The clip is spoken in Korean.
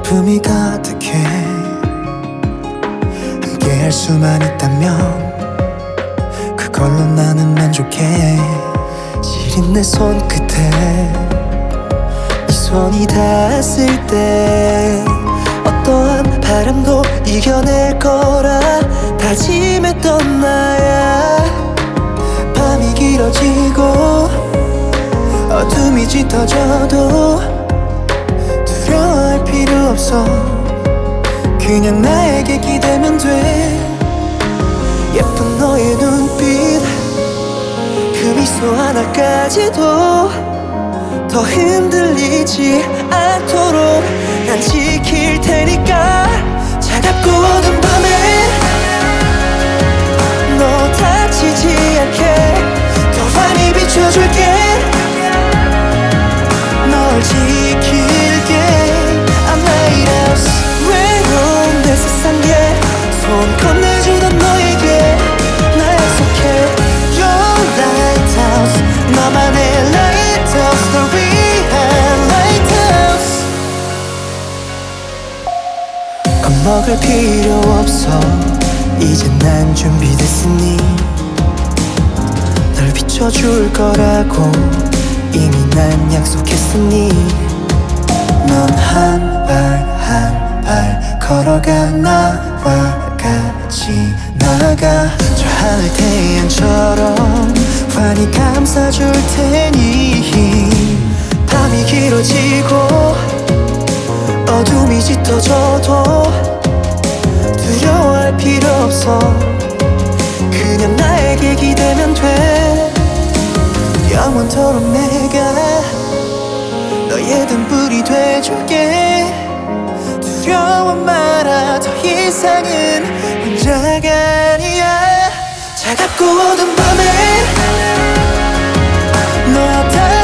기쁨이 가득해. 함께 할 수만 있다면 그걸로 나는 만족해. 시린 내 손끝에 이 손이 닿았을 때 어떠한 바람도 이겨낼 거라 다짐했던 나야. 밤이 길어지고 어둠이 짙어져도 두려워할 필요 없어. 그냥 나에게 기대면 돼. 예쁜 너의 눈빛 그 미소 하나까지도 더 흔들리지 않도록 난 지킬 테니까. 차갑고 어두운 밤에 너 다치지 않게 더 많이 비춰줄게. 널 지킬게. I'm lighthouse. 외로운 내 세상에 손 건네주던 너에게 나 약속해. Your lighthouse. 너만의 lighthouse. 널 위한 lighthouse. 겁먹을 필요 없어. 이제 난 준비됐으니 널 비춰줄 거라고 이미 난 약속했으니. 넌 한 발 한 발 걸어가 나와 같이 나가. 저 하늘 태양처럼 환히 감싸줄 테니. 밤이 길어지고 어둠이 짙어져도 두려워할 필요 없어. 그냥 나에게 기대면 돼. 영원토록 내가 너의 등불이 돼줄게. 두려워 마라. 더 이상은 혼자가 아니야. 차갑고 어두운 밤에 너와